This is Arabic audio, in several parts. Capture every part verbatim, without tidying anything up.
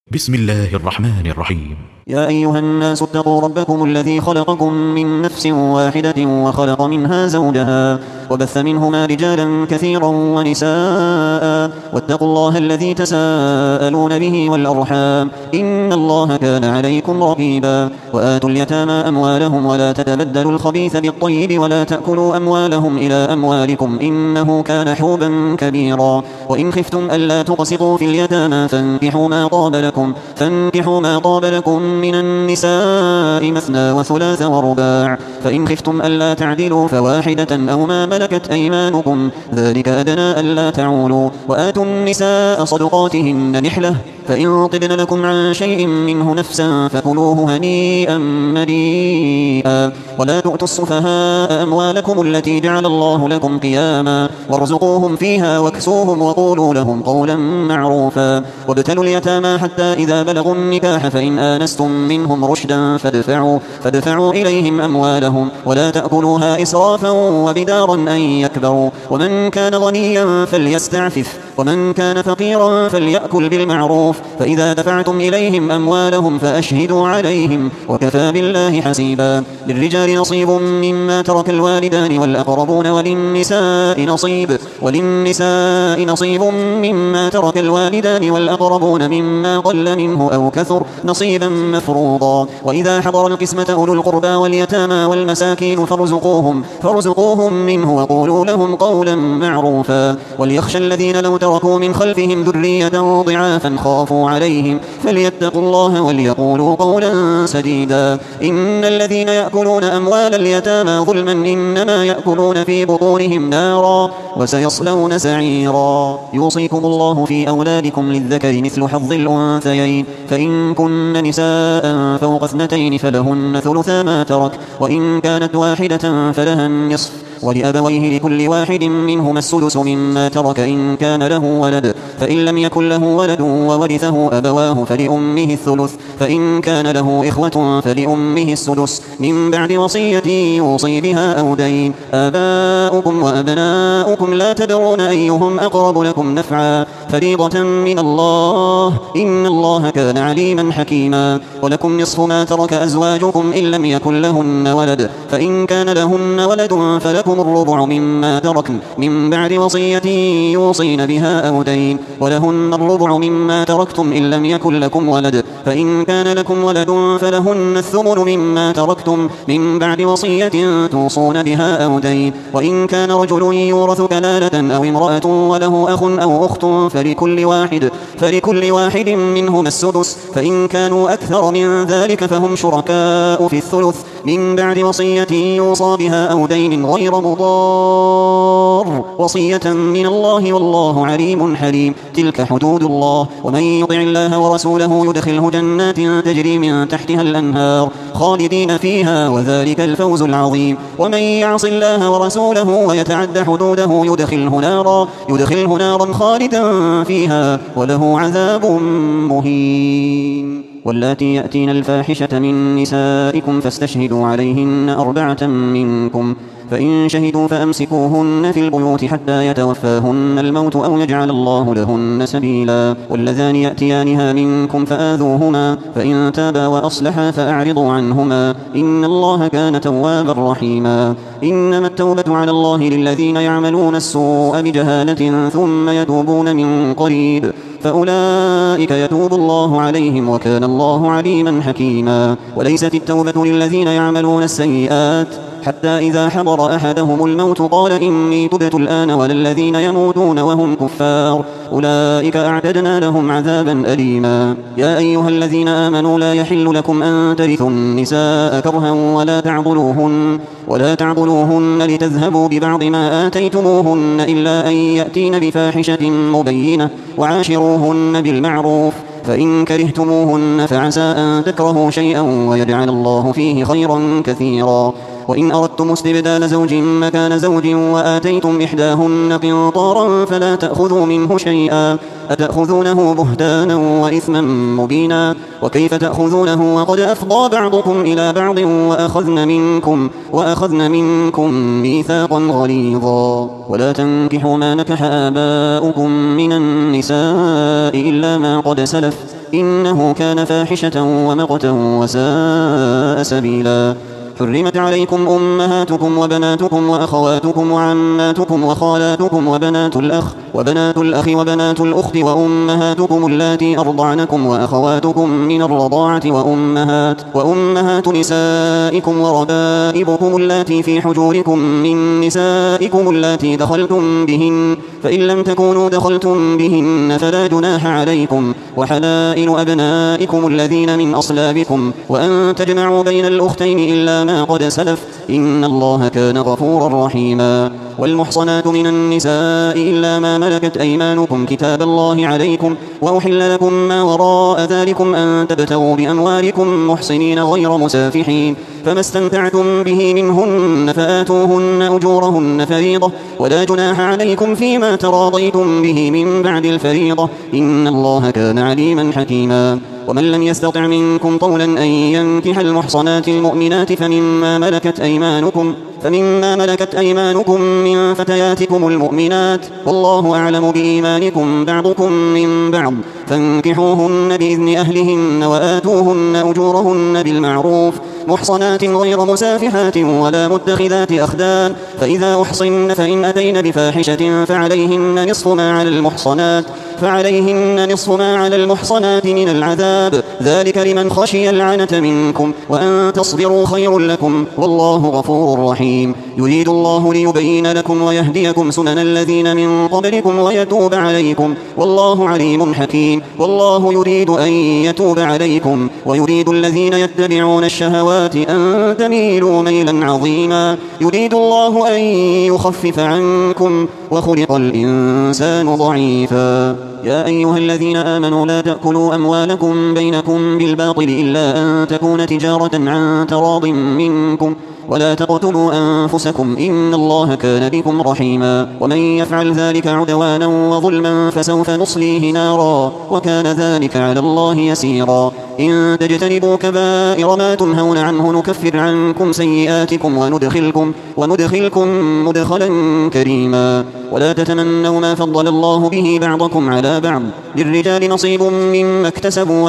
بسم الله الرحمن الرحيم. يا أيها الناس اتقوا ربكم الذي خلقكم من نفس واحدة وخلق منها زوجها وبث منهما رجالا كثيرا ونساء واتقوا الله الذي تساءلون به والأرحام إن الله كان عليكم رقيبا. وآتوا اليتامى أموالهم ولا تتبدلوا الخبيث بالطيب ولا تأكلوا أموالهم إلى أموالكم إنه كان حوبا كبيرا. وإن خفتم ألا تقسطوا في اليتامى فانكحوا ما طاب لكم فانكحوا ما طاب لكم من النساء مثنى وثلاث ورباع فإن خفتم ألا تعدلوا فواحدة أو ما ملكت أيمانكم ذلك أدنى ألا تعولوا. وآتوا النساء صدقاتهن نحلة فإن طبن لكم عن شيء منه نفسا فكلوه هنيئا مريئا. ولا تؤتوا السفهاء أموالكم التي جعل الله لكم قياما وارزقوهم فيها واكسوهم وقولوا لهم قولا معروفا. وابتلوا اليتامى حتى إذا بلغوا النكاح فإن آنستم منهم رشدا فادفعوا, فادفعوا إليهم أموالهم ولا تأكلوها إسرافا وبدارا أن يكبروا. ومن كان غنيا فليستعفف ومن كان فقيرا فليأكل بالمعروف. فإذا دفعتم إليهم أموالهم فأشهدوا عليهم وكفى بالله حسيبا. للرجال نصيب مما ترك الوالدان والأقربون وللنساء نصيب وللنساء نصيب مما ترك الوالدان والأقربون مما قل منه أو كثر نصيبا مفروضا. وإذا حضر القسمة أولو القربى واليتامى والمساكين فارزقوهم, فارزقوهم منه وقولوا لهم قولا معروفا. وليخشى الذين لو تركوا من خلفهم ذرية ضعافا خافوا عليهم فليتقوا الله وليقولوا قولا سديدا. إن الذين يأكلون أموال اليتامى ظلما إنما يأكلون في بطونهم نارا وسيصلون سعيرا. يوصيكم الله في أولادكم للذكر مثل حظ الأنثيين فإن كن نساء فوق اثنتين فلهن ثلثا ما ترك وإن كانت واحدة فلها النصف ولأبويه لكل واحد منهما السدس مما ترك إن كان له ولد فإن لم يكن له ولد وورثه أبواه فلأمه الثلث فإن كان له إخوة فلأمه السدس من بعد وصية يوصي بها أو دين. آباؤكم وأبناؤكم لا تدرون أيهم أقرب لكم نفعا فريضة من الله إن الله كان عليما حكيما. ولكم نصف ما ترك أزواجكم إن لم يكن لهن ولد فإن كان لهن ولد فلكم الربع مما تركن من بعد وصية يوصين بها أو دين. ولهن الربع مما تركتم إن لم يكن لكم ولد فإن كان لكم ولد فلهن الثمن مما تركتم من بعد وصية توصون بها أو دين. وإن كان رجل يورث كلالة أو امرأة وله أخ أو أخت فلكل واحد, فلكل واحد منهما السدس فإن كانوا أكثر من ذلك فهم شركاء في الثلث من بعد وصية يوصى بها أو دين غير مضار وصية من الله والله عليم حليم. تلك حدود الله ومن يطع الله ورسوله يدخله جنات تجري من تحتها الأنهار خالدين فيها وذلك الفوز العظيم. ومن يعص الله ورسوله ويتعد حدوده يدخله نارا, يدخله نارا خالدا فيها وله عذاب مهين. واللاتي يأتين الفاحشة من نسائكم فاستشهدوا عليهن أربعة منكم فإن شهدوا فأمسكوهن في البيوت حتى يتوفاهن الموت أو يجعل الله لهن سبيلا. واللذان يأتيانها منكم فآذوهما فإن تابا وأصلحا فأعرضوا عنهما إن الله كان توابا رحيما. إنما التوبة على الله للذين يعملون السوء بجهالة ثم يتوبون من قريب فأولئك يتوب الله عليهم وكان الله عليما حكيما. وليست التوبة للذين يعملون السيئات حتى إذا حضر أحدهم الموت قال إني تبت الآن ولا الذين يموتون وهم كفار أولئك أعتدنا لهم عذابا أليما. يا أيها الذين آمنوا لا يحل لكم أن ترثوا النساء كرها ولا تعضلوهن, ولا تعضلوهن لتذهبوا ببعض ما آتيتموهن إلا أن يأتين بفاحشة مبينة وعاشروهن بالمعروف فإن كرهتموهن فعسى أن تكرهوا شيئا ويجعل الله فيه خيرا كثيرا. وإن أردتم استبدال زوج مكان زوج وآتيتم إحداهن قنطارا فلا تأخذوا منه شيئا أتأخذونه بهتانا وإثما مبينا. وكيف تأخذونه وقد أفضى بعضكم إلى بعض وأخذن منكم, وأخذن منكم ميثاقا غليظا. ولا تنكحوا ما نكح آباؤكم من النساء إلا ما قد سلف إنه كان فاحشة ومقتا وساء سبيلا. حرمت عليكم أمهاتكم وبناتكم وأخواتكم وعماتكم وخالاتكم وبنات الأخ وبنات الأخ وبنات الأخت وأمهاتكم اللاتي أرضعنكم وأخواتكم من الرضاعة وأمهات وأمهات نسائكم وربائبكم اللاتي في حجوركم من نسائكم اللاتي دخلتم بهن، فإن لم تكونوا دخلتم بهن فلا جناح عليكم، وحلائل أبنائكم الذين من أصلابكم، وأن تجمعوا بين الأختين إلا ما قد سلف، إن الله كان غفورا رحيما. والمحصنات من النساء إلا ما ملكت أيمانكم كتاب الله عليكم، وأحل لكم ما وراء ذلكم أن تبتغوا بأموالكم محصنين غير مسافحين، فما استمتعتم به منهن فآتوهن أجورهن فريضة، ولا جناح عليكم فيما تراضيتم به من بعد الفريضة، إن الله كان عليما حكيما. ومن لم يستطع منكم طولا أن ينكح المحصنات المؤمنات فمما ملكت أيمانكم فمما ملكت أيمانكم من فتياتكم المؤمنات، والله أعلم بإيمانكم بعضكم من بعض، فانكحوهن بإذن أهلهن وآتوهن أجورهن بالمعروف، محصنات غير مسافحات ولا متخذات أخدان، فإذا أحصن فإن أتين بفاحشة فعليهن نصف ما على المحصنات فعليهن نصف ما على المحصنات من العذاب، ذلك لمن خشي العنة منكم، وأن تصبروا خير لكم، والله غفور رحيم. يريد الله ليبين لكم ويهديكم سنن الذين من قبلكم ويتوب عليكم، والله عليم حكيم. والله يريد أن يتوب عليكم، ويريد الذين يتبعون الشهوات أن تميلوا ميلا عظيما. يريد الله أن يخفف عنكم، وخلق الإنسان ضعيفا. يا أيها الذين آمنوا لا تأكلوا أموالكم بينكم بالباطل إلا أن تكون تجارة عن تراض منكم، ولا تقتلوا أنفسكم إن الله كان بكم رحيما. ومن يفعل ذلك عدوانا وظلما فسوف نصليه نارا، وكان ذلك على الله يسيرا. إن تجتنبوا كبائر ما تنهون عنه نكفر عنكم سيئاتكم وندخلكم, وندخلكم مدخلا كريما. ولا تتمنوا ما فضل الله به بعضكم على بعض، للرجال نصيب مما اكتسبوا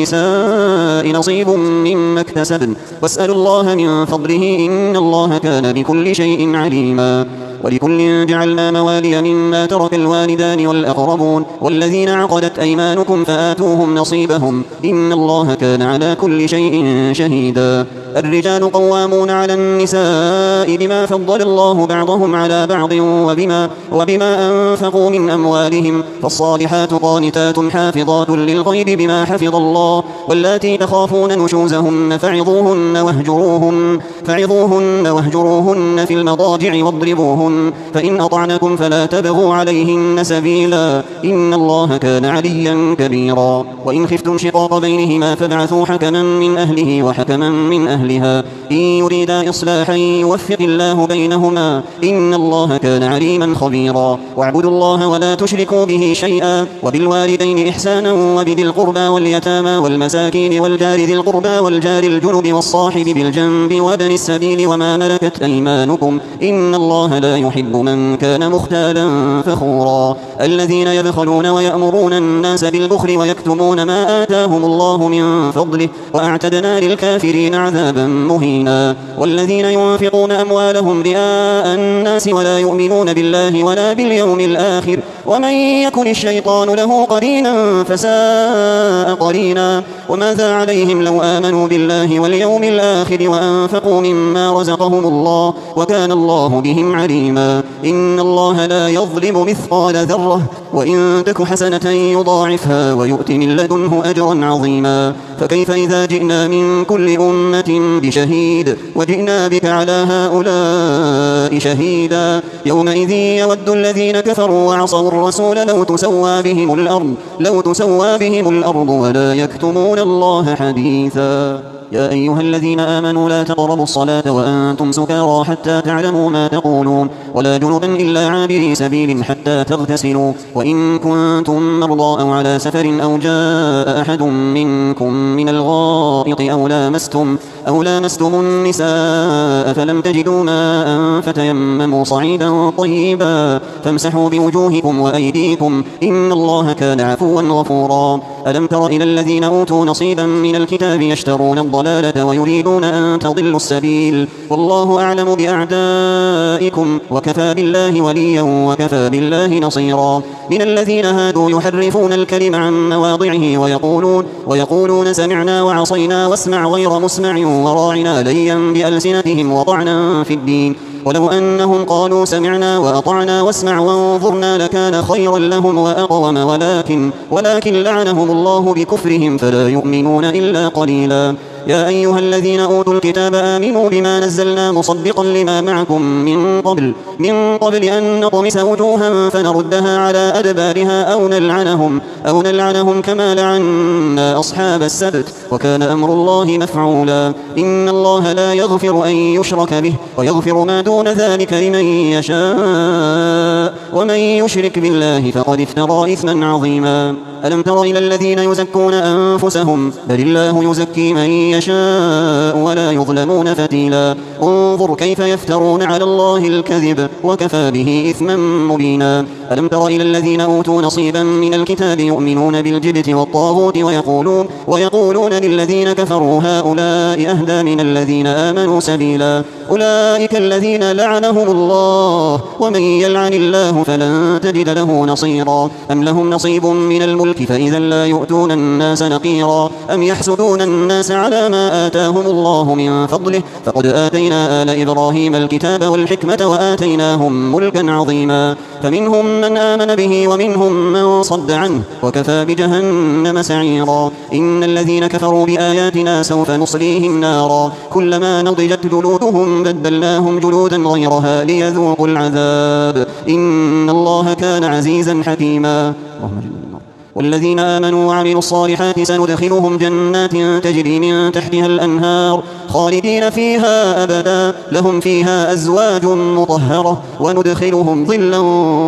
وللنساء نصيب مما اكتسبن، واسألوا الله من فضله إن الله كان بكل شيء عليما. ولكل جعلنا موالي مما ترك الوالدان والأقربون والذين عقدت أيمانكم فآتوهم نصيبهم إن الله كان على كل شيء شهيدا. الرجال قوامون على النساء بما فضل الله بعضهم على بعض وبما, وبما أنفقوا من أموالهم، فالصالحات قانتات حافظات للغيب بما حفظ الله. واللاتي تخافون نشوزهن فعظوهن واهجروهن, فعظوهن واهجروهن في المضاجع واضربوهن، فإن أطعنكم فلا تبغوا عليهن سبيلا إن الله كان عليا كبيرا. وإن خفتم شقاق بينهما فابعثوا حكما من أهله وحكما من أهلها إن يريدا إصلاحا يوفق الله بينهما إن الله كان عليما خبيرا. واعبدوا الله ولا تشركوا به شيئا، وبالوالدين إحسانا، وبذي القربى واليتامى والمساكين والجار ذي القربى والجار الجنب والصاحب بالجنب وابن السبيل وما ملكت أيمانكم إن الله لا يحب من كان مختالا فخورا. الذين يبخلون ويأمرون الناس بالبخل ويكتمون ما آتاهم الله من فضله وأعتدنا للكافرين عذابا مهينا. والذين ينفقون أموالهم رئاء الناس ولا يؤمنون بالله ولا باليوم الآخر ومن يكن الشيطان له قرينا فساء قرينا. وماذا عليهم لو آمنوا بالله واليوم الآخر وأنفقوا مما رزقهم الله وكان الله بهم عليما. إن الله لا يظلم مثقال ذرة وإن تك حسنة يضاعفها ويؤت من لدنه أجرا عظيما. فكيف إذا جئنا من كل أمة بشهيد وجئنا بك على هؤلاء شهيدا. يومئذ يود الذين كفروا وعصوا الرسول لو تسوى بهم الأرض, لو تسوى بهم الأرض ولا يكتمون الله حديثا. يا أيها الذين آمنوا لا تقربوا الصلاة وأنتم سكارى حتى تعلموا ما تقولون ولا جنبا إلا عابري سبيل حتى تغتسلوا، وإن كنتم مرضى أو على سفر أو جاء أحد منكم من الغائط أو لامستم, أو لامستم النساء فلم تجدوا ماء فتيمموا صعيدا طيبا فامسحوا بوجوهكم وأيديكم إن الله كان عفوا غفورا. ألم تر إلى الذين أوتوا نصيبا من الكتاب يشترون الضلالة ويريدون أن تضلوا السبيل والله أعلم بأعدائكم وكفى بالله وليا وكفى بالله نصيرا. من الذين هادوا يحرفون الكلم عن مواضعه ويقولون, ويقولون سمعنا وعصينا واسمع غير مسمع وراعنا ليا بألسنتهم وطعنا في الدين ولو أنهم قالوا سمعنا وأطعنا واسمع وانظرنا لكان خيرا لهم وأقوم ولكن, ولكن لعنهم الله بكفرهم فلا يؤمنون إلا قليلا. يا أيها الذين أوتوا الكتاب آمنوا بما نزلنا مصدقا لما معكم من قبل, من قبل أن نطمس وجوها فنردها على أدبارها أو نلعنهم, أو نلعنهم كما لعنا أصحاب السبت وكان أمر الله مفعولا. إن الله لا يغفر أن يشرك به ويغفر ما دون ذلك لمن يشاء ومن يشرك بالله فقد افترى إثما عظيما. ألم تر إلى الذين يزكون أنفسهم بل الله يزكي من يشاء ولا يظلمون فتيلا. انظر كيف يفترون على الله الكذب وكفى به إثما مبينا. ألم تر إلى الذين أوتوا نصيبا من الكتاب يؤمنون بالجبت والطاغوت ويقولون, ويقولون للذين كفروا هؤلاء أهدى من الذين آمنوا سبيلا. أولئك الذين لعنهم الله ومن يلعن الله فلن تجد له نصيرا. أم لهم نصيب من الملك فإذا لا يؤتون الناس نقيرا. أم يحسدون الناس على ما آتاهم الله من فضله فقد آتينا آل إبراهيم الكتاب والحكمة وآتيناهم ملكا عظيما. فمنهم من آمن به ومنهم من صد عنه وكفى بجهنم سعيرا. إن الذين كفروا بآياتنا سوف نصليهم نارا كلما نضجت جلودهم بدلناهم جلودا غيرها ليذوقوا العذاب إن الله كان عزيزا حكيما. والذين آمنوا وعملوا الصالحات سندخلهم جنات تجري من تحتها الأنهار خالدين فيها أبدا لهم فيها أزواج مطهرة وندخلهم ظلا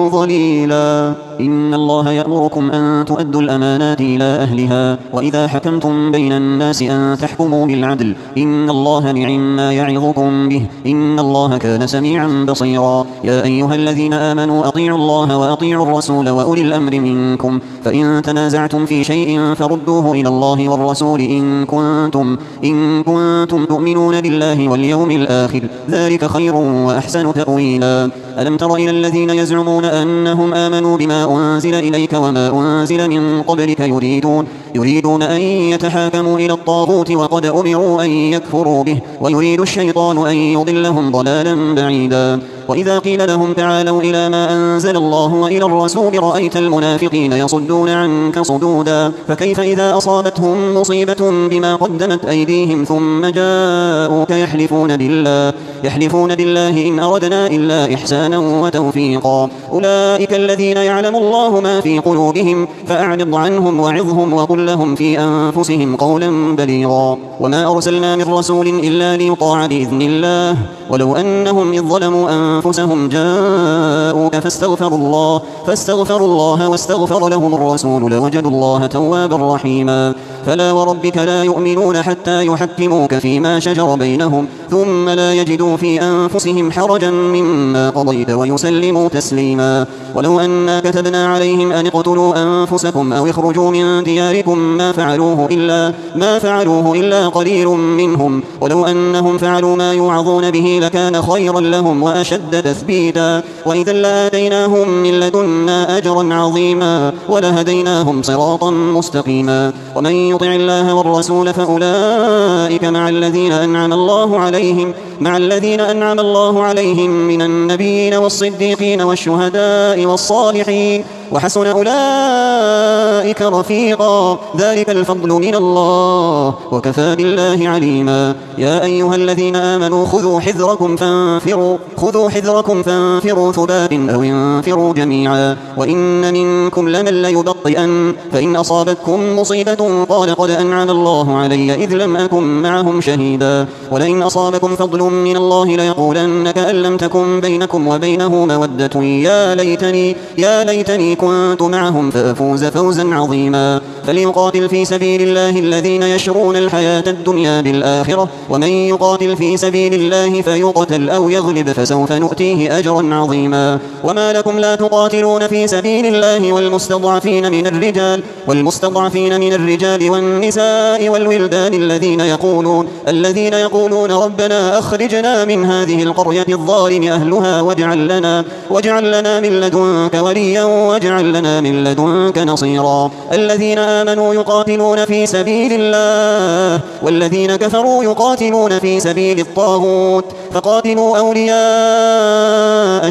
ظليلا. إن الله يأمركم أن تؤدوا الأمانات إلى أهلها وإذا حكمتم بين الناس أن تحكموا بالعدل إن الله نعم ما يعظكم به إن الله كان سميعا بصيرا. يا أيها الذين آمنوا أطيعوا الله وأطيعوا الرسول وأولي الأمر منكم فإن تنازعتم في شيء فردوه إلى الله والرسول إن كنتم, إن كنتم تؤمنون بالله واليوم الآخر ذلك خير وأحسن تأويلا. ألم تر إلى الذين يزعمون أنهم آمنوا بما أنزل إليك وما أنزل من قبلك يريدون, يريدون أن يتحاكموا إلى الطاغوت وقد أمروا أن يكفروا به ويريد الشيطان أن يضلهم ضلالا بعيدا. وإذا قيل لهم تعالوا إلى ما أنزل الله وإلى الرسول رأيت المنافقين يصدون عنك صدودا. فكيف إذا أصابتهم مصيبة بما قدمت أيديهم ثم جاءوك يحلفون بالله, يحلفون بالله إن أردنا إلا إحسانا وتوفيقا. أولئك الذين يعلم الله ما في قلوبهم فأعرض عنهم وعظهم وقل لهم في أنفسهم قولا بليغا. وما أرسلنا من رسول إلا ليطاع بإذن الله ولو أنهم إذ ظلموا أنفسهم جاءوك فاستغفروا الله, فاستغفروا الله واستغفر لهم الرسول لوجدوا الله توابا رحيما. فلا وربك لا يؤمنون حتى يحكموك فيما شجر بينهم ثم لا يجدوا في أنفسهم حرجا مما قضيت ويسلموا تسليما. ولو أنا كتبنا عليهم أن اقتلوا أنفسكم أو اخرجوا من دياركم ما فعلوه إلا, ما فعلوه إلا قليل منهم ولو أنهم فعلوا ما يوعظون به لكان خيرا لهم وأشد تثبيتا وإذا لآتيناهم من لدنا أجرا عظيما ولهديناهم صراطا مستقيما. ومن يطع الله والرسول فأولئك مع الذين أنعم الله عليهم, مع الذين أنعم الله عليهم من النبيين والصديقين والشهداء والصالحين وحسن أولئك رفيقا ذلك الفضل من الله وكفى بالله عليما يا أيها الذين آمنوا خذوا حذركم فانفروا خذوا حذركم فانفروا ثبات أو انفروا جميعا وإن منكم لمن ليبطئن فإن أصابتكم مصيبة قال قد أنعم الله علي إذ لم أكن معهم شهيدا ولئن أصابكم فضل من الله ليقولن كأن لم تكن بينكم وبينه مودة يا ليتني يا ليتني كنت معهم فأفوز فوزا عظيما فليقاتل في سبيل الله الذين يشرون الحياة الدنيا بالآخرة ومن يقاتل في سبيل الله فيقتل أو يغلب فسوف نؤتيه أجرا عظيما وما لكم لا تقاتلون في سبيل الله والمستضعفين من الرجال والمستضعفين من الرجال والنساء والولدان الذين يقولون الذين يقولون ربنا أخرجنا من هذه القرية الظالم أهلها واجعل لنا واجعل لنا من لدنك وليا واجعل لنا من لدنك نصيرا الذين آمنوا يقاتلون في سبيل الله والذين كفروا يقاتلون في سبيل الطاغوت فقاتلوا أولياء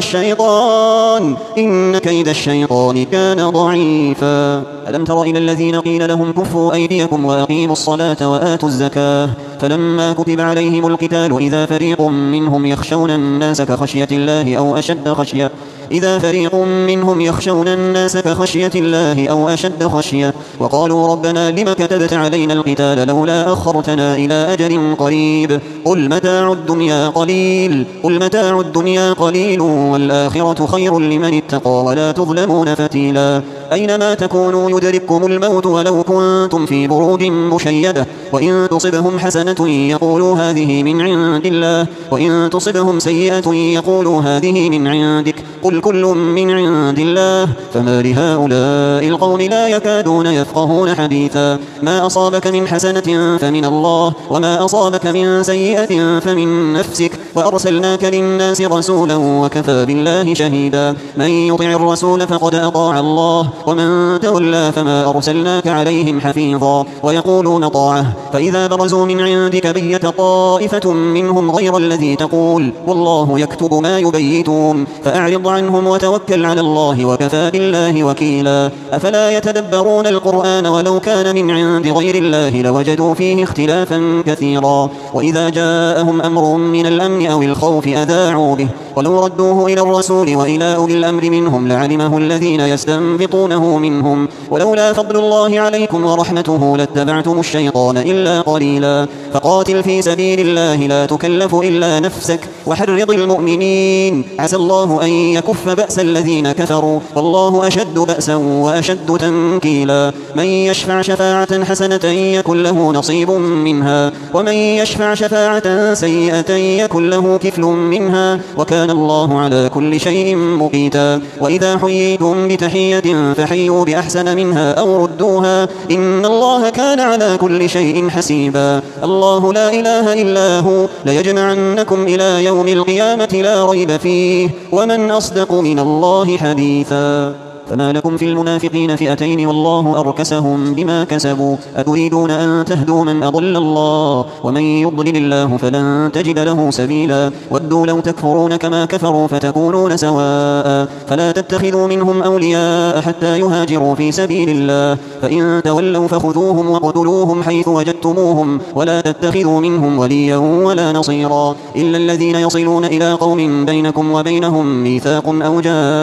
الشيطان إن كيد الشيطان كان ضعيفا ألم تر إلى الذين قيل لهم كفوا أيديكم وأقيموا الصلاة وآتوا الزكاة فلما كتب عليهم القتال إذا فريق منهم يخشون الناس كخشية الله أو أشد خشية إذا فريق منهم يخشون الناس كخشية الله أو أشد خشية وقالوا ربنا لم كتبت علينا القتال لولا أخرتنا إلى أجل قريب قل متاع الدنيا قليل قل متاع الدنيا قليل والآخرة خير لمن اتقى ولا تظلمون فتيلا أينما تكونوا يدرككم الموت ولو كنتم في بروج مشيدة وإن تصبهم حسنة يقولوا هذه من عند الله وإن تصبهم سيئة يقولوا هذه من عندك قل كل من عند الله فما لهؤلاء القوم لا يكادون يفقهون حديثا ما أصابك من حسنة فمن الله وما أصابك من سيئة فمن نفسك وأرسلناك للناس رسولا وكفى بالله شهيدا من يطع الرسول فقد أطاع الله ومن تولى فما أرسلناك عليهم حفيظا ويقولون طاعة فإذا برزوا من عندك بيت طائفة منهم غير الذي تقول والله يكتب ما يبيتون فأعرض عنهم وتوكل على الله وكفى بالله وكيلا أفلا يتدبرون القرآن ولو كان من عند غير الله لوجدوا فيه اختلافا كثيرا وإذا جاءهم أمر من الأمن أو الخوف أذاعوا به ولو ردوه إلى الرسول وإلى أولي الأمر منهم لعلمه الذين يستنبطونه منهم ولولا فضل الله عليكم ورحمته لاتبعتم الشيطان إلا قليلا فقاتل في سبيل الله لا تكلف إلا نفسك وحرض المؤمنين عسى الله أن يكف بأس الذين كفروا والله أشد بأسا وأشد تنكيلا من يشفع شفاعة حسنة يكن له نصيب منها ومن يشفع شفاعة سيئة يكن له كفل منها وكان الله على كل شيء مقيتا وإذا حييتم بتحية فحيوا بأحسن منها أو ردوها إن الله كان على كل شيء حسيبا الله لا إله إلا هو ليجمعنكم إلى يوم القيامة لا ريب فيه ومن أصدق من الله حديثا فما لكم في المنافقين فئتين والله أركسهم بما كسبوا أتريدون أن تهدوا من أضل الله ومن يضلل الله فلن تجد له سبيلا ودوا لو تكفرون كما كفروا فتكونون سواء فلا تتخذوا منهم أولياء حتى يهاجروا في سبيل الله فإن تولوا فخذوهم وقتلوهم حيث وجدتموهم ولا تتخذوا منهم وليا ولا نصيرا إلا الذين يصلون إلى قوم بينكم وبينهم ميثاق أو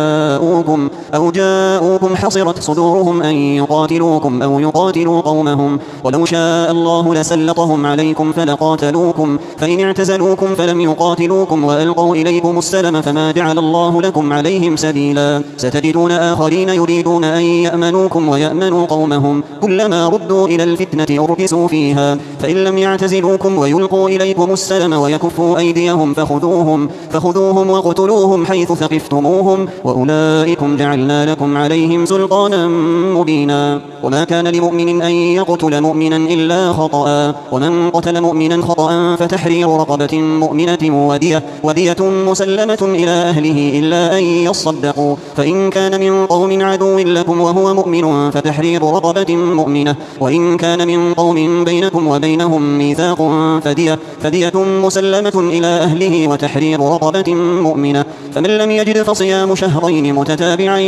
جاءوكم أو جاءوكم جاءوكم حصرت صدورهم أن يقاتلوكم أو يقاتلوا قومهم ولو شاء الله لسلطهم عليكم فلقاتلوكم فإن اعتزلوكم فلم يقاتلوكم وألقوا إليكم السلم فما جعل الله لكم عليهم سبيلا ستجدون آخرين يريدون أن يأمنوكم ويأمنوا قومهم كلما ردوا إلى الفتنة أركسوا فيها فإن لم يعتزلوكم ويلقوا إليكم السلم ويكفوا أيديهم فخذوهم, فخذوهم وقتلوهم حيث ثقفتموهم وأولئكم جعلنا لكم عليهم سلطانا مبينا وما كان لمؤمن أن يقتل مؤمنا إلا خطأ ومن قتل مؤمنا خطأ فتحرير رقبة مؤمنة ودية, ودية مسلمة إلى أهله إلا أن يصدقوا فإن كان من قوم عدو لكم وهو مؤمن فتحرير رقبة مؤمنة وإن كان من قوم بينكم وبينهم ميثاق فدية, فدية مسلمة إلى أهله وتحرير رقبة مؤمنة فمن لم يجد فصيام شهرين متتابعين توبة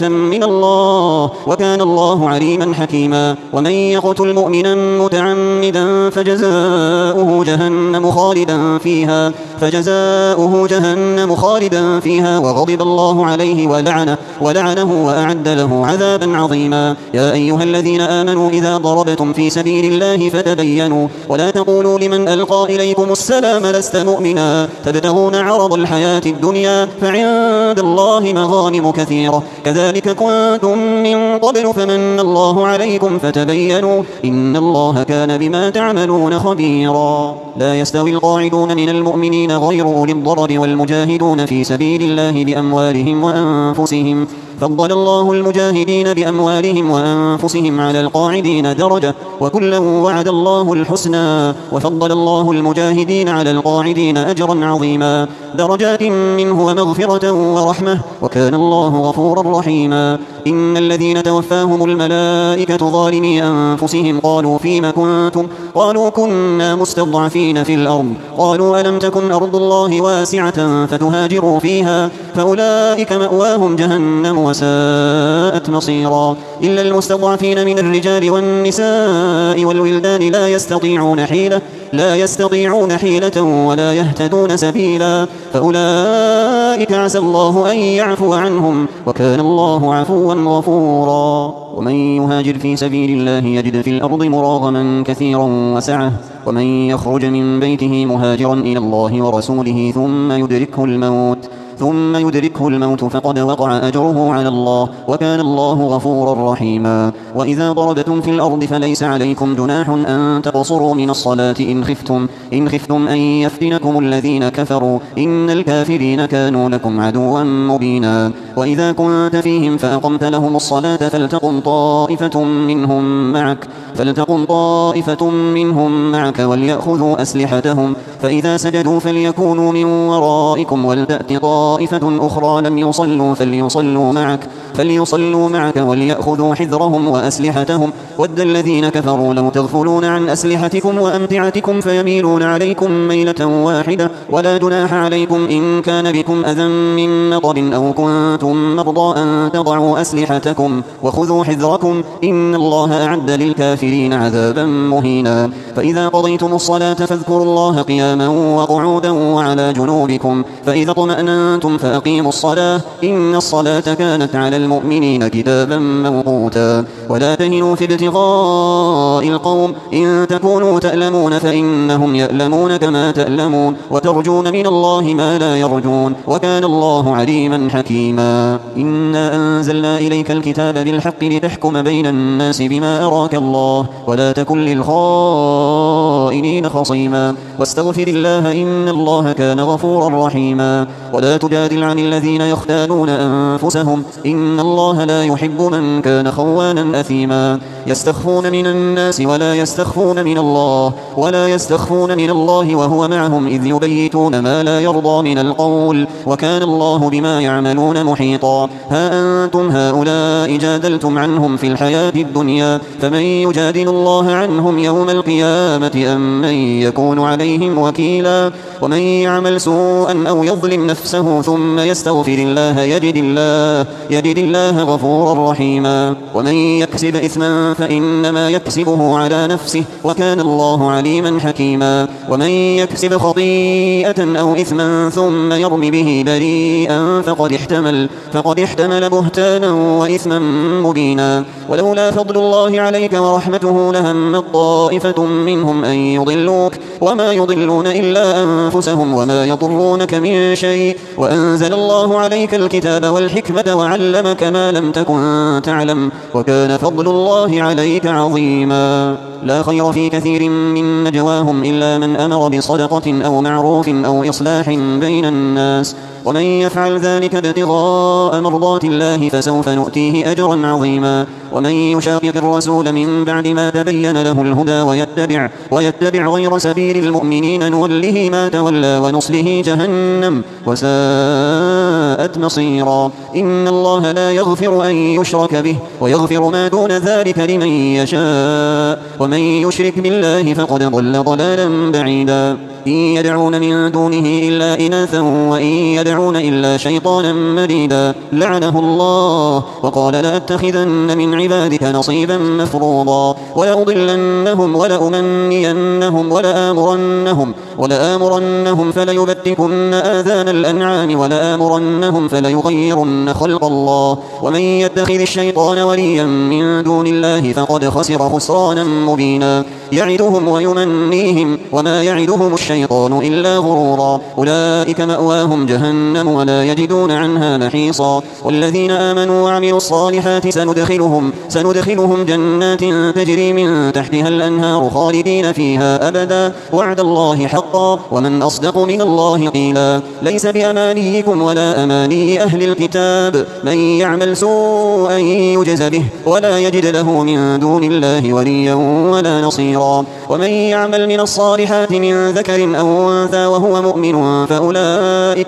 رحمة من الله وكان الله عليما حكيما. ومن يقتل مؤمنا متعمدا فجزاؤه جهنم خالدا فيها فجزاؤه جهنم خالدا فيها وغضب الله عليه ولعنه ولعنه وأعد له عذابا عظيما. يا أيها الذين آمنوا إذا ضربتم في سبيل الله فتبينوا ولا تقولوا لمن ألقى إليكم السلام لست مؤمنا تبتغون عرض الحياة الدنيا فعند الله مغانم كثيرة كذلك كنتم من قبل فمن الله عليكم فتبينوا إن الله كان بما تعملون خبيرا. لا يستوي القاعدون من المؤمنين غير أولي الضرر والمجاهدون في سبيل الله بأموالهم وأنفسهم فضل الله المجاهدين بأموالهم وأنفسهم على القاعدين درجة وكلا وعد الله الحسنى وفضل الله المجاهدين على القاعدين أجرا عظيما درجات منه ومغفرة ورحمة وكان الله غفورا رحيما. إن الذين توفاهم الملائكة ظالمي أنفسهم قالوا فيما كنتم قالوا كنا مستضعفين في الأرض قالوا ألم تكن أرض الله واسعة فتهاجروا فيها فأولئك مأواهم جهنم وساءت مصيرا. إلا المستضعفين من الرجال والنساء والولدان لا يستطيعون حيلة لا يستطيعون حيلة ولا يهتدون سبيلا فأولئك عسى الله أن يعفو عنهم وكان الله عفوا غفورا. ومن يهاجر في سبيل الله يجد في الأرض مراغما كثيرا وسعة ومن يخرج من بيته مهاجرا إلى الله ورسوله ثم يدركه الموت ثم يدركه الموت فقد وقع أجره على الله وكان الله غفورا رحيما. وإذا ضربتم في الأرض فليس عليكم جناح أن تقصروا من الصلاة إن خفتم إن خفتم أن يفتنكم الذين كفروا إن الكافرين كانوا لكم عدوا مبينا. وإذا كنت فيهم فأقمت لهم الصلاة فلتقم طائفة منهم معك فلتقم طائفة منهم معك وليأخذوا أسلحتهم فإذا سجدوا فليكونوا من ورائكم ولتأت طائفة أخرى لم يصلوا فليصلوا معك فليصلوا معك وليأخذوا حذرهم وأسلحتهم ود الذين كفروا لو تغفلون عن أسلحتكم وأمتعتكم فيميلون عليكم ميلة واحدة ولا جناح عليكم إن كان بكم أذى من مطر أو كنتم مرضى أن تضعوا أسلحتكم وخذوا حذركم إن الله أعد للكافرين عذابا مهينا. فإذا قضيتم الصلاة فاذكروا الله قياما وقعودا وعلى جنوبكم فإذا اطمأننتم فأقيموا الصلاة إن الصلاة كانت على المؤمنين كتابا موقوتا. ولا تهنوا في ابتغاء القوم إن تكونوا تألمون فإنهم يألمون كما تألمون وترجون من الله ما لا يرجون وكان الله عليما حكيما. إنا أنزلنا إليك الكتاب بالحق لتحكم بين الناس بما أراك الله ولا تكن للخائنين خصيما واستغفر الله إن الله كان غفورا رحيما. ولا تجادل عن الذين يختانون أنفسهم إن الله لا يحب من كان خوانا أثيما. يستخفون من الناس ولا يستخفون من الله ولا يستخفون من الله وهو معهم إذ يبيتون ما لا يرضى من القول وكان الله بما يعملون محيطا. ها أنتم هؤلاء جادلتم عنهم في الحياة الدنيا فمن يجادل الله عنهم يوم القيامة أم من يكون عليهم وكيلا. ومن يعمل سوءا أو يظلم نفسه ثم يستغفر الله يجد الله يجد الله غفورا رحيما. ومن يكسب إثما فإنما يكسبه على نفسه وكان الله عليما حكيما. ومن يكسب خطيئة أو إثما ثم يرم به بريئا فقد احتمل فقد احتمل بهتانا وإثما مبينا. ولولا فضل الله عليك ورحمته لهم طائفة منهم أن يضلوك وما يضلون إلا أنفسهم وما يضرونك من شيء وأنزل الله عليك الكتاب والحكمة وعلمك ما لم تكن تعلم وكان فضل الله عليك عظيما. لا خير في كثير من نجواهم إلا من أمر بصدقة أو معروف أو إصلاح بين الناس ومن يفعل ذلك ابتغاء مرضات الله فسوف نؤتيه أجرا عظيما. ومن يشاقق الرسول من بعد ما تبين له الهدى ويتبع, ويتبع غير سبيل المؤمنين نوله ما تولى ونصله جهنم وساءت مصيرا. إن الله لا يغفر أن يشرك به ويغفر ما دون ذلك لمن يشاء ومن يشرك بالله فقد ضل ضلالا بعيدا. إن يدعون من دونه إلا إناثا وإن يدعون إلا شيطانا مريدا لعنه الله وقال لأتخذن من عبادك نصيبا مفروضا ولأضلنهم ولأمنينهم ولآمرنهم ولآمرنهم فليبتكن آذان الأنعام ولآمرنهم فليغيرن خلق الله ومن يتخذ الشيطان وليا من دون الله فقد خسر خسرانا مبينا يعدهم ويمنيهم وما يعدهم الشيطان إلا غرورا أولئك مأواهم جهنم ولا يجدون عنها محيصا والذين آمنوا وعملوا الصالحات سندخلهم, سندخلهم جنات تجري من تحتها الأنهار خالدين فيها أبدا وعد الله حقا ومن أصدق من الله قيلا ليس بأمانيكم ولا أماني أهل الكتاب من يعمل سوءا يجز به ولا يجد له من دون الله وليا ولا نصيرا ومن يعمل من الصالحات من ذكر أو أنثى وهو مؤمن فأولئك,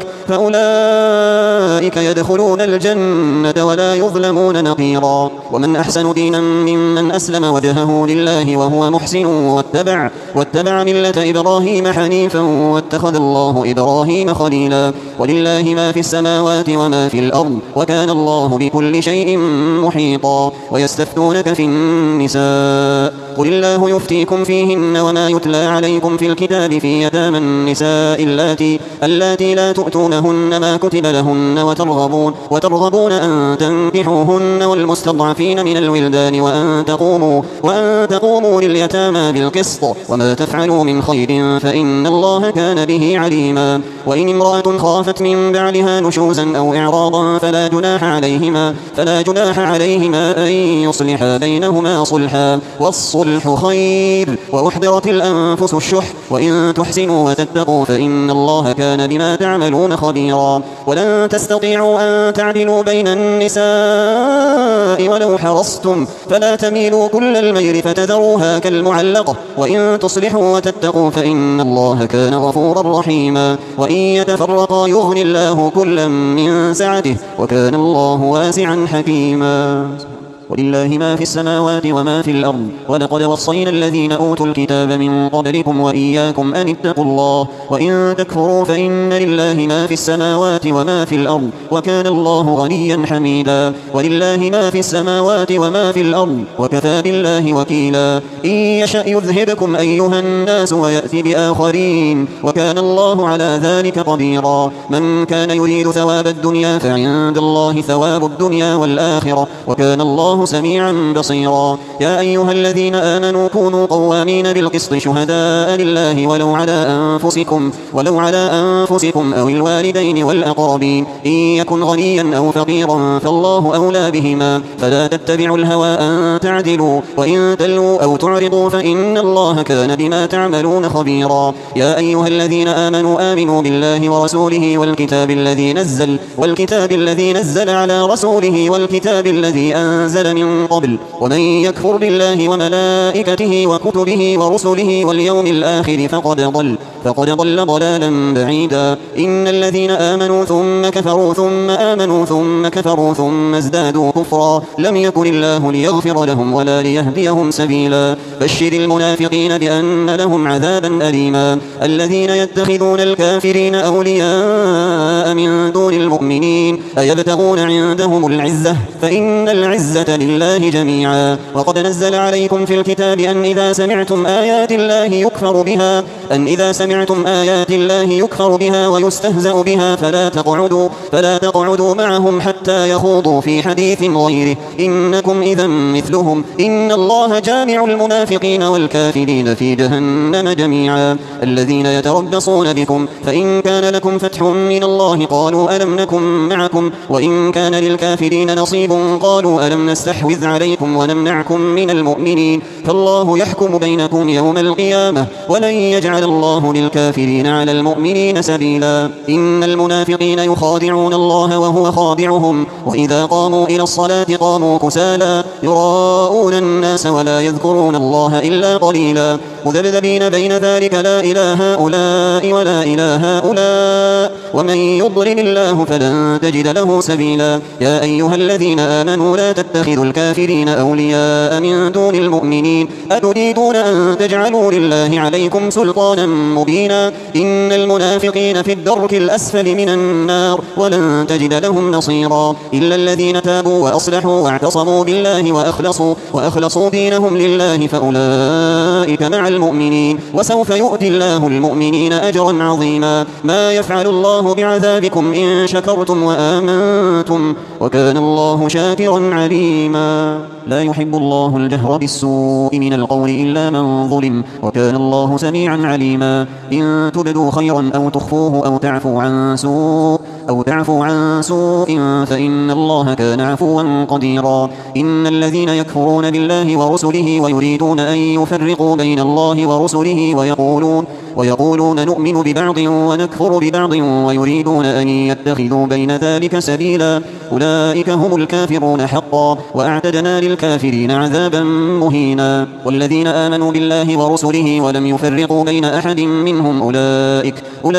فأولئك يدخلون الجنة ولا يظلمون نقيرا ومن أحسن دينا ممن أسلم وجهه لله وهو محسن واتبع, واتبع ملة إبراهيم حنيفا واتخذ الله إبراهيم خليلا ولله ما في السماوات وما في الأرض وكان الله بكل شيء محيطا ويستفتونك في النساء قل الله يفتيكم فيهن وما يتلى عليكم في الكتاب في يتامى النساء اللاتي, اللاتي لا تؤتونهن ما كتب لهن وترغبون, وترغبون أن تنكحوهن والمستضعفين من الولدان وأن تقوموا, وأن تقوموا لليتامى بالقسط وما تفعلوا من خير فإن الله كان به عليما وإن امرأة خافت من بعلها نشوزا أو إعراضا فلا جناح عليهما, فلا جناح عليهما أن يصلحا بينهما صلحا والصلح خير وأحضرت الأنفس الشح وإن تحسنوا وتتقوا فإن الله كان بما تعملون خبيرا ولن تستطيعوا أن تعدلوا بين النساء ولو حرصتم فلا تميلوا كل الميل فتذروها كالمعلقة وإن تصلحوا وتتقوا فإن الله كان غفورا رحيما وإن يتفرقا يغني الله كلا من سعته وكان الله واسعا حكيما ولله ما في السماوات وما في الأرض ولقد وصينا الذين أوتوا الكتاب من قبلكم وإياكم أن اتقوا الله وإن تكفروا فإن لله ما في السماوات وما في الأرض وكان الله غنيا حميدا ولله ما في السماوات وما في الأرض وكفى بالله وكيلا إن يشأ يذهبكم أيها الناس ويأتي بآخرين وكان الله على ذلك قديرا من كان يريد ثواب الدنيا فعند الله ثواب الدنيا والآخرة وكان الله سميعا بصيرا يا أيها الذين آمنوا كونوا قوامين بالقسط شهداء لله ولو على أنفسكم, ولو على أنفسكم أو الوالدين والأقربين إن يكن غنيا أو فقيرا فالله أولى بهما فلا تتبعوا الهوى أن تعدلوا وإن تلوا أو تعرضوا فإن الله كان بما تعملون خبيرا يا أيها الذين آمنوا آمنوا بالله ورسوله والكتاب الذي نزل, والكتاب الذي نزل على رسوله والكتاب الذي أنزل من قبل ومن يكفر بالله وملائكته وكتبه ورسله واليوم الآخر فقد ضل, فقد ضل ضلالا بعيدا إن الذين آمنوا ثم كفروا ثم آمنوا ثم كفروا ثم ازدادوا كفرا لم يكن الله ليغفر لهم ولا ليهديهم سبيلا بشر المنافقين بأن لهم عذابا أليما الذين يتخذون الكافرين أولياء من دون المؤمنين أيبتغون عندهم العزة فإن العزة لله جميعا وقد نزل عليكم في الكتاب أن إذا سمعتم آيات الله يكفر بها أن إذا سمعتم آيات الله يكفر بها ويستهزأ بها فلا تقعدوا, فلا تقعدوا معهم حتى يخوضوا في حديث غيره إنكم إذا مثلهم إن الله جامع المنافقين والكافرين في جهنم جميعا الذين يتربصون بكم فإن كان لكم فتح من الله قالوا ألم نكن معكم وإن كان للكافرين نصيب قالوا ألم نستحوذ عليكم ونمنعكم من المؤمنين فالله يحكم بينكم يوم القيامة ولن يجعل الله للكافرين على المؤمنين سبيلا إن المنافقين يخادعون الله وهو خادعهم وإذا قاموا إلى الصلاة قاموا كسالا يراءون الناس ولا يذكرون الله إلا قليلا مذبذبين بين ذلك لا إله هؤلاء ولا إله هؤلاء ومن يضلل الله فلن تجد له سبيلا يا أيها الذين آمنوا لا تتخذوا تتخذ الكافرين أولياء من دون المؤمنين أتريدون أن تجعلوا لله عليكم سلطانا مبينا إن المنافقين في الدرك الأسفل من النار ولن تجد لهم نصيرا إلا الذين تابوا وأصلحوا واعتصموا بالله وأخلصوا, وأخلصوا دينهم لله فأولئك مع المؤمنين وسوف يؤتي الله المؤمنين أجرا عظيما ما يفعل الله بعذابكم إن شكرتم وآمنتم وكان الله شاكرا عليما لا يحب الله الجهر بالسوء من القول إلا من ظلم وكان الله سميعا عليما إن تبدوا خيرا أو تخفوه أو تعفو عن سوء أو تعفو عن سوء فإن الله كان عفوا قديرا إن الذين يكفرون بالله ورسله ويريدون أن يفرقوا بين الله ورسله ويقولون ويقولون نؤمن ببعض ونكفر ببعض ويريدون أن يتخذوا بين ذلك سبيلا أولئك هم الكافرون حقا وأعتدنا للكافرين عذابا مهينا والذين آمنوا بالله ورسله ولم يفرقوا بين أحد منهم أولئك,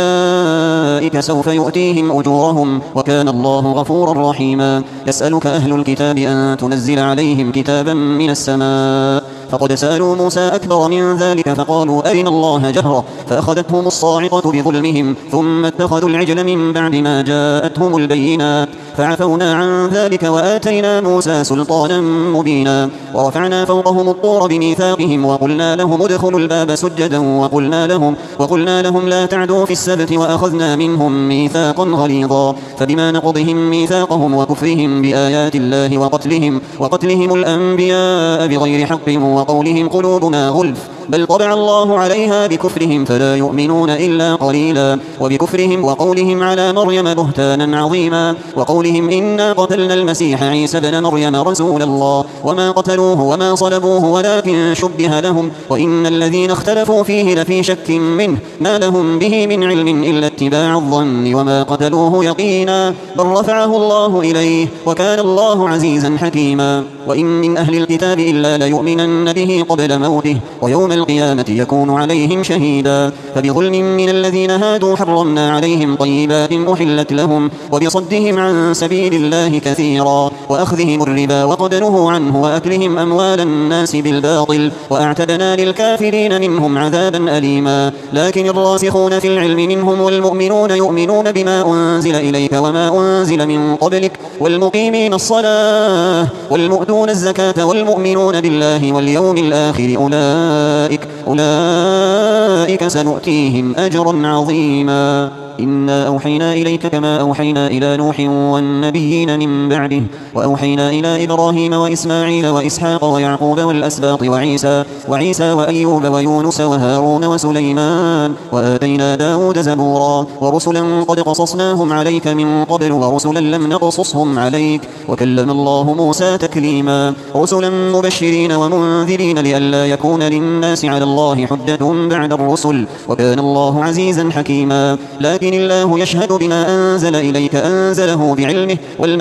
أولئك سوف يؤتيهم أجورهم وكان الله غفورا رحيما يسألك أهل الكتاب أن تنزل عليهم كتابا من السماء فقد سألوا موسى أكبر من ذلك فقالوا أرنا الله جهرة فأخذتهم الصاعقة بظلمهم ثم اتخذوا العجل من بعد ما جاءتهم البينات فعفونا عن ذلك وآتينا موسى سلطانا مبينا ورفعنا فوقهم الطور بميثاقهم وقلنا لهم ادخلوا الباب سجدا وقلنا لهم, وقلنا لهم لا تعدوا في السبت وأخذنا منهم ميثاقا غليظا فبما نقضهم ميثاقهم وكفرهم بآيات الله وقتلهم, وقتلهم الأنبياء بغير حق وقولهم قلوبنا غلف بل طبع الله عليها بكفرهم فلا يؤمنون إلا قليلا وبكفرهم وقولهم على مريم بهتانا عظيما وقولهم إنا قتلنا المسيح عيسى بن مريم رسول الله وما قتلوه وما صلبوه ولكن شبه لهم وإن الذين اختلفوا فيه لفي شك منه ما لهم به من علم إلا اتباع الظن وما قتلوه يقينا بل رفعه الله إليه وكان الله عزيزا حكيما وإن من أهل الكتاب إلا ليؤمنن به قبل موته ويوم القيامة يكون عليهم شهيدا فبظلم من الذين هادوا حرمنا عليهم طيبات أحلت لهم وبصدهم عن سبيل الله كثيرا وأخذهم الربا وقد نهوا عنه وأكلهم أموال الناس بالباطل وأعتدنا للكافرين منهم عذابا أليما لكن الراسخون في العلم منهم والمؤمنون يؤمنون بما أنزل إليك وما أنزل من قبلك والمقيمين الصلاة والمؤتون الزكاة والمؤمنون بالله واليوم الآخر أولئك, أولئك سنؤتيهم أجرا عظيما إنا أوحينا إليك كما أوحينا إلى نوح والنبيين من بعده وأوحينا إلى إبراهيم وإسماعيل وإسحاق ويعقوب والأسباط وعيسى, وعيسى وأيوب ويونس وهارون وسليمان وآتينا داود زبورا ورسلا قد قصصناهم عليك من قبل ورسلا لم نقصصهم عليك وكلم الله موسى تكليما رسلا مبشرين ومنذرين لئلا يكون للناس على الله حجة بعد الرسل وكان الله عزيزا حكيما لكن الله يشهد بما أنزل إليك أنزله بعلمه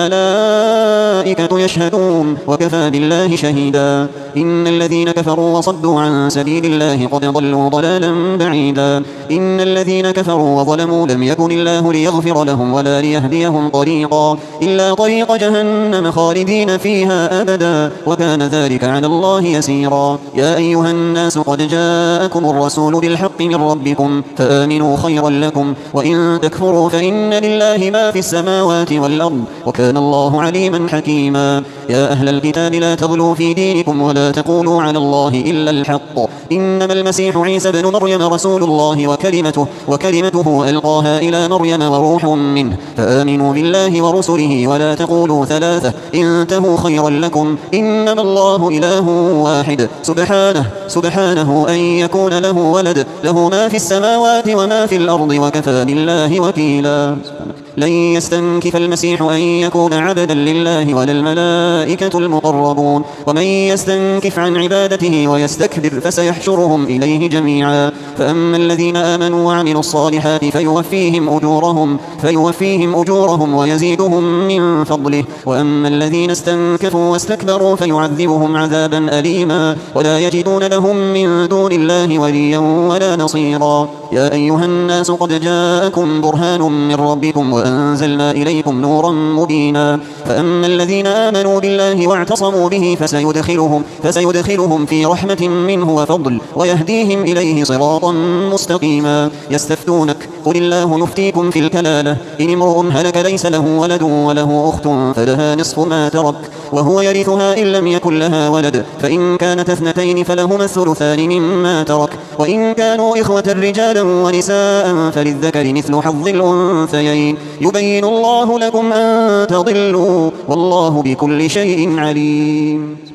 والملائكة يشهدون وكفى بالله شهيدا إن الذين كفروا وصدوا عن سبيل الله قد ضلوا ضلالا بعيدا إن الذين كفروا وظلموا لم يكن الله ليغفر لهم ولا ليهديهم طريقا إلا طريق جهنم خالدين فيها أبدا وكان ذلك على الله يسيرا يا أيها الناس قد جاءكم الرسول بالحق من ربكم فآمنوا خيرا لكم وإن تكفروا فإن لله ما في السماوات والأرض وكان الله عليما حكيما يا أهل الكتاب لا تغلوا في دينكم ولا تقولوا على الله إلا الحق إنما المسيح عيسى بن مريم رسول الله وكلمته, وكلمته ألقاها إلى مريم وروح منه فآمنوا بالله ورسله ولا تقولوا ثلاثة انتهوا خيرا لكم إنما الله إله واحد سبحانه, سبحانه أن يكون له ولد له ما في السماوات وما في الأرض وكفى بالله وكيلا لن يستنكف المسيح أن يكون عبدا لله ولا الملائكة المقربون ومن يستنكف عن عبادته ويستكبر فسيحشرهم إليه جميعا فأما الذين آمنوا وعملوا الصالحات فيوفيهم أجورهم, فيوفيهم أجورهم ويزيدهم من فضله وأما الذين استنكفوا واستكبروا فيعذبهم عذابا أليما ولا يجدون لهم من دون الله وليا ولا نصيرا يا أيها الناس قد جاءكم برهان من ربكم وأنزلنا إليكم نورا مبينا. فأما الذين آمنوا بالله واعتصموا به فسيدخلهم, فسيدخلهم في رحمة منه وفضل ويهديهم إليه صراطا مستقيما. يستفتونك قل الله يفتيكم في الكلالة إن امرؤ هلك ليس له ولد وله أخت فلها نصف ما ترك وهو يرثها إن لم يكن لها ولد فإن كانت اثنتين فلهما الثلثان مما ترك وإن كانوا إخوة رجالا ونساء فللذكر مثل حظ الأنثيين يبين الله لكم أن تضلوا والله بكل شيء عليم.